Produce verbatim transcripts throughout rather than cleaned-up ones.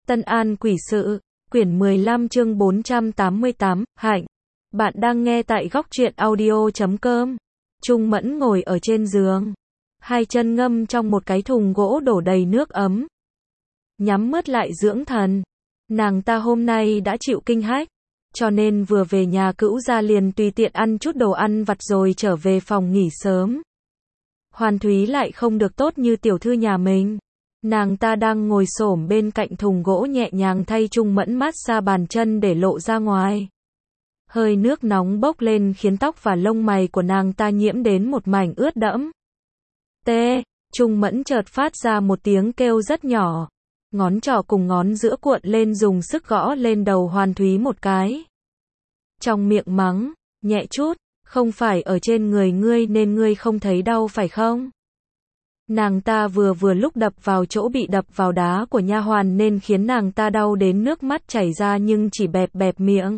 Tân An Quỷ Sự, quyển mười lăm chương bốn trăm tám mươi tám, Hạnh. Bạn đang nghe tại góc truyện audio chấm com. Trung Mẫn ngồi ở trên giường, hai chân ngâm trong một cái thùng gỗ đổ đầy nước ấm. Nhắm mắt lại dưỡng thần. Nàng ta hôm nay đã chịu kinh hách, cho nên vừa về nhà cữu gia liền tùy tiện ăn chút đồ ăn vặt rồi trở về phòng nghỉ sớm. Hoàn Thúy lại không được tốt như tiểu thư nhà mình. Nàng ta đang ngồi xổm bên cạnh thùng gỗ nhẹ nhàng thay Trung Mẫn mát xa bàn chân để lộ ra ngoài. Hơi nước nóng bốc lên khiến tóc và lông mày của nàng ta nhiễm đến một mảnh ướt đẫm. Tê, Trung Mẫn chợt phát ra một tiếng kêu rất nhỏ. Ngón trỏ cùng ngón giữa cuộn lên dùng sức gõ lên đầu Hoàn Thúy một cái. Trong miệng mắng, nhẹ chút, không phải ở trên người ngươi nên ngươi không thấy đau phải không? Nàng ta vừa vừa lúc đập vào chỗ bị đập vào đá của nha hoàn nên khiến nàng ta đau đến nước mắt chảy ra nhưng chỉ bẹp bẹp miệng.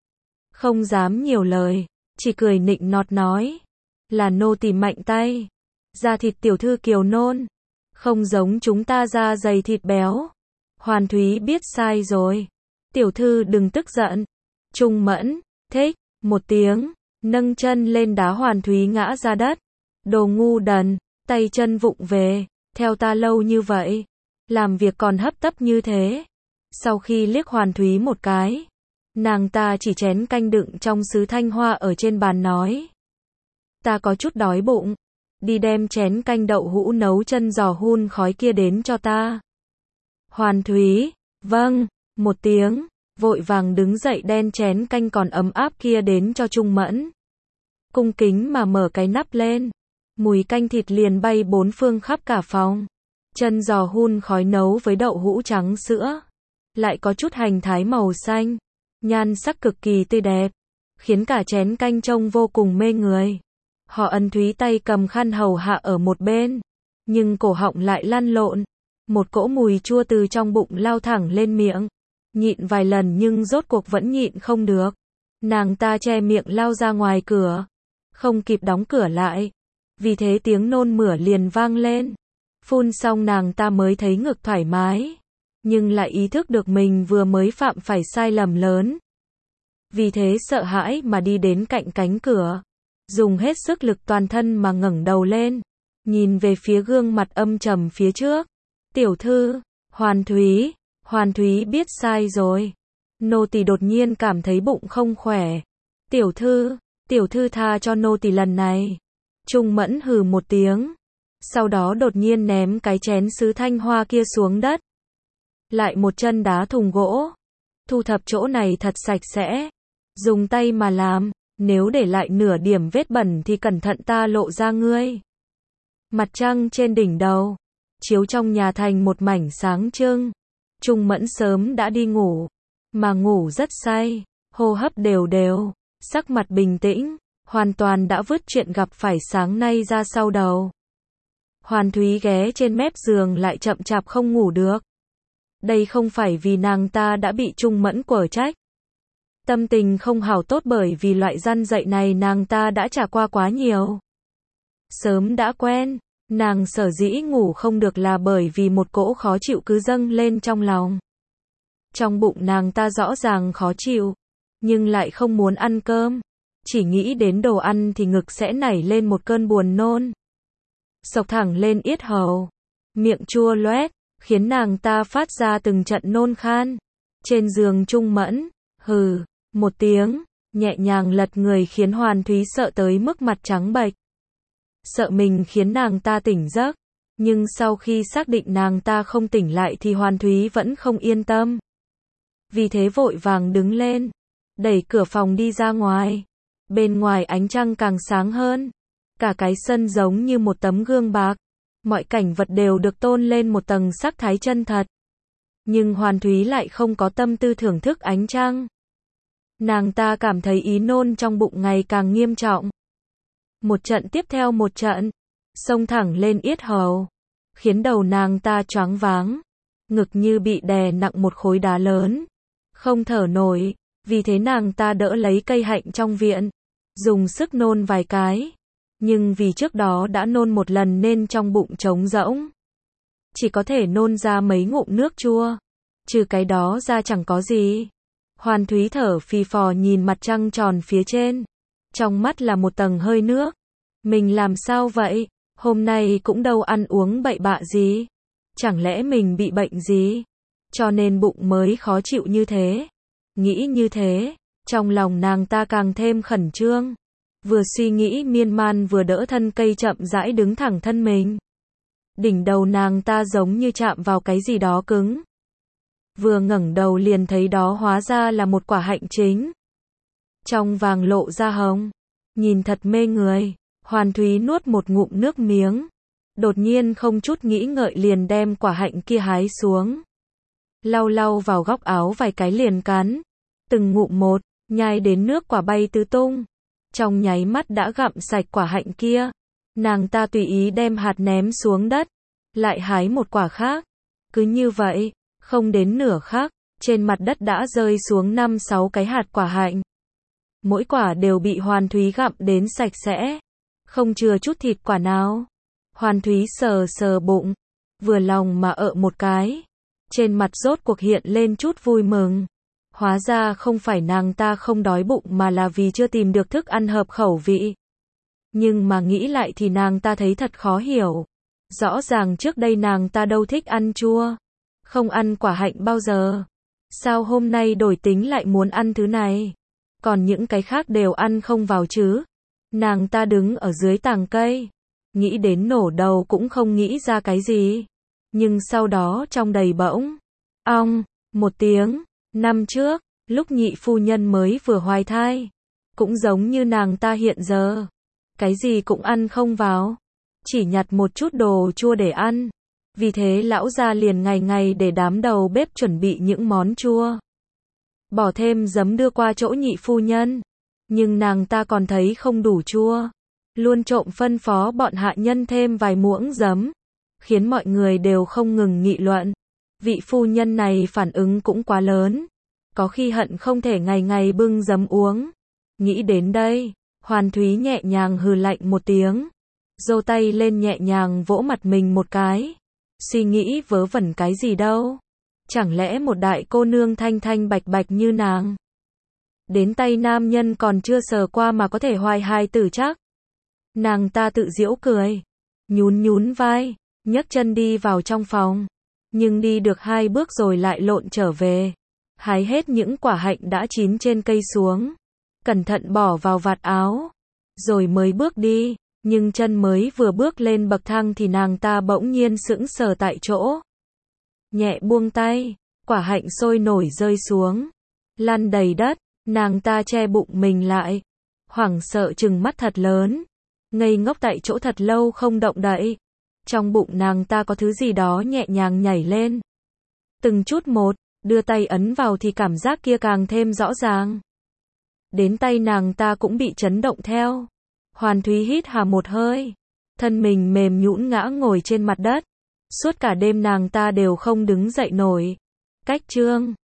Không dám nhiều lời, chỉ cười nịnh nọt nói. Là nô tỳ mạnh tay. Da thịt tiểu thư kiều nôn. Không giống chúng ta da dày thịt béo. Hoàn Thúy biết sai rồi. Tiểu thư đừng tức giận. Trung Mẫn, thích, một tiếng, nâng chân lên đá Hoàn Thúy ngã ra đất. Đồ ngu đần. Tay chân vụng về, theo ta lâu như vậy, làm việc còn hấp tấp như thế. Sau khi liếc Hoàn Thúy một cái, nàng ta chỉ chén canh đựng trong sứ thanh hoa ở trên bàn nói. Ta có chút đói bụng, đi đem chén canh đậu hũ nấu chân giò hun khói kia đến cho ta. Hoàn Thúy, vâng, một tiếng, vội vàng đứng dậy đem chén canh còn ấm áp kia đến cho Trung Mẫn. Cung kính mà mở cái nắp lên. Mùi canh thịt liền bay bốn phương khắp cả phòng. Chân giò hun khói nấu với đậu hũ trắng sữa. Lại có chút hành thái màu xanh. Nhan sắc cực kỳ tươi đẹp. Khiến cả chén canh trông vô cùng mê người. Họ Ân Thúy tay cầm khăn hầu hạ ở một bên. Nhưng cổ họng lại lăn lộn. Một cỗ mùi chua từ trong bụng lao thẳng lên miệng. Nhịn vài lần nhưng rốt cuộc vẫn nhịn không được. Nàng ta che miệng lao ra ngoài cửa. Không kịp đóng cửa lại. Vì thế tiếng nôn mửa liền vang lên. Phun xong nàng ta mới thấy ngực thoải mái. Nhưng lại ý thức được mình vừa mới phạm phải sai lầm lớn. Vì thế sợ hãi mà đi đến cạnh cánh cửa. Dùng hết sức lực toàn thân mà ngẩng đầu lên. Nhìn về phía gương mặt âm trầm phía trước. Tiểu thư, Hoàn Thúy, Hoàn Thúy biết sai rồi. Nô tỳ đột nhiên cảm thấy bụng không khỏe. Tiểu thư, tiểu thư tha cho nô tỳ lần này. Trung Mẫn hừ một tiếng, sau đó đột nhiên ném cái chén sứ thanh hoa kia xuống đất. Lại một chân đá thùng gỗ. Thu thập chỗ này thật sạch sẽ. Dùng tay mà làm, nếu để lại nửa điểm vết bẩn thì cẩn thận ta lộ ra ngươi. Mặt trăng trên đỉnh đầu, chiếu trong nhà thành một mảnh sáng trưng. Trung Mẫn sớm đã đi ngủ, mà ngủ rất say, hô hấp đều đều, sắc mặt bình tĩnh. Hoàn toàn đã vứt chuyện gặp phải sáng nay ra sau đầu. Hoàn Thúy ghé trên mép giường lại chậm chạp không ngủ được. Đây không phải vì nàng ta đã bị Trung Mẫn quở trách. Tâm tình không hảo tốt bởi vì loại răn dạy này nàng ta đã trải qua quá nhiều. Sớm đã quen, nàng sở dĩ ngủ không được là bởi vì một cỗ khó chịu cứ dâng lên trong lòng. Trong bụng nàng ta rõ ràng khó chịu, nhưng lại không muốn ăn cơm. Chỉ nghĩ đến đồ ăn thì ngực sẽ nảy lên một cơn buồn nôn. Xộc thẳng lên yết hầu. Miệng chua loét, khiến nàng ta phát ra từng trận nôn khan. Trên giường Trung Mẫn, hừ, một tiếng, nhẹ nhàng lật người khiến Hoàn Thúy sợ tới mức mặt trắng bệch. Sợ mình khiến nàng ta tỉnh giấc. Nhưng sau khi xác định nàng ta không tỉnh lại thì Hoàn Thúy vẫn không yên tâm. Vì thế vội vàng đứng lên, đẩy cửa phòng đi ra ngoài. Bên ngoài ánh trăng càng sáng hơn. Cả cái sân giống như một tấm gương bạc. Mọi cảnh vật đều được tôn lên một tầng sắc thái chân thật. Nhưng Hoàn Thúy lại không có tâm tư thưởng thức ánh trăng. Nàng ta cảm thấy ý nôn trong bụng ngày càng nghiêm trọng. Một trận tiếp theo một trận. Xông thẳng lên yết hầu. Khiến đầu nàng ta choáng váng. Ngực như bị đè nặng một khối đá lớn. Không thở nổi. Vì thế nàng ta đỡ lấy cây hạnh trong viện. Dùng sức nôn vài cái. Nhưng vì trước đó đã nôn một lần nên trong bụng trống rỗng. Chỉ có thể nôn ra mấy ngụm nước chua. Trừ cái đó ra chẳng có gì. Hoàn Thúy thở phì phò nhìn mặt trăng tròn phía trên. Trong mắt là một tầng hơi nước. Mình làm sao vậy? Hôm nay cũng đâu ăn uống bậy bạ gì. Chẳng lẽ mình bị bệnh gì? Cho nên bụng mới khó chịu như thế. Nghĩ như thế, trong lòng nàng ta càng thêm khẩn trương. Vừa suy nghĩ miên man vừa đỡ thân cây chậm rãi đứng thẳng thân mình. Đỉnh đầu nàng ta giống như chạm vào cái gì đó cứng. Vừa ngẩng đầu liền thấy đó hóa ra là một quả hạnh chính. Trong vàng lộ ra hồng. Nhìn thật mê người. Hoàn Thúy nuốt một ngụm nước miếng. Đột nhiên không chút nghĩ ngợi liền đem quả hạnh kia hái xuống. Lau lau vào góc áo vài cái liền cắn. Từng ngụm một, nhai đến nước quả bay tứ tung. Trong nháy mắt đã gặm sạch quả hạnh kia. Nàng ta tùy ý đem hạt ném xuống đất. Lại hái một quả khác. Cứ như vậy, không đến nửa khắc, trên mặt đất đã rơi xuống năm sáu cái hạt quả hạnh. Mỗi quả đều bị Hoàn Thúy gặm đến sạch sẽ. Không chừa chút thịt quả nào. Hoàn Thúy sờ sờ bụng. Vừa lòng mà ợ một cái. Trên mặt rốt cuộc hiện lên chút vui mừng. Hóa ra không phải nàng ta không đói bụng mà là vì chưa tìm được thức ăn hợp khẩu vị. Nhưng mà nghĩ lại thì nàng ta thấy thật khó hiểu. Rõ ràng trước đây nàng ta đâu thích ăn chua. Không ăn quả hạnh bao giờ. Sao hôm nay đổi tính lại muốn ăn thứ này? Còn những cái khác đều ăn không vào chứ? Nàng ta đứng ở dưới tàng cây. Nghĩ đến nổ đầu cũng không nghĩ ra cái gì. Nhưng sau đó trong đầy bỗng. Ong, một tiếng. Năm trước, lúc nhị phu nhân mới vừa hoài thai. Cũng giống như nàng ta hiện giờ. Cái gì cũng ăn không vào. Chỉ nhặt một chút đồ chua để ăn. Vì thế lão gia liền ngày ngày để đám đầu bếp chuẩn bị những món chua. Bỏ thêm giấm đưa qua chỗ nhị phu nhân. Nhưng nàng ta còn thấy không đủ chua. Luôn trộm phân phó bọn hạ nhân thêm vài muỗng giấm. Khiến mọi người đều không ngừng nghị luận. Vị phu nhân này phản ứng cũng quá lớn. Có khi hận không thể ngày ngày bưng giấm uống. Nghĩ đến đây, Hoàn Thúy nhẹ nhàng hừ lạnh một tiếng. Giơ tay lên nhẹ nhàng vỗ mặt mình một cái. Suy nghĩ vớ vẩn cái gì đâu. Chẳng lẽ một đại cô nương thanh thanh bạch bạch như nàng. Đến tay nam nhân còn chưa sờ qua mà có thể hoài hài tử chắc. Nàng ta tự giễu cười. Nhún nhún vai, nhấc chân đi vào trong phòng. Nhưng đi được hai bước rồi lại lộn trở về. Hái hết những quả hạnh đã chín trên cây xuống. Cẩn thận bỏ vào vạt áo. Rồi mới bước đi. Nhưng chân mới vừa bước lên bậc thang thì nàng ta bỗng nhiên sững sờ tại chỗ. Nhẹ buông tay. Quả hạnh sôi nổi rơi xuống. Lăn đầy đất. Nàng ta che bụng mình lại. Hoảng sợ trừng mắt thật lớn. Ngây ngốc tại chỗ thật lâu không động đậy. Trong bụng nàng ta có thứ gì đó nhẹ nhàng nhảy lên. Từng chút một, đưa tay ấn vào thì cảm giác kia càng thêm rõ ràng. Đến tay nàng ta cũng bị chấn động theo. Hoàn Thúy hít hà một hơi. Thân mình mềm nhũn ngã ngồi trên mặt đất. Suốt cả đêm nàng ta đều không đứng dậy nổi. Cách chương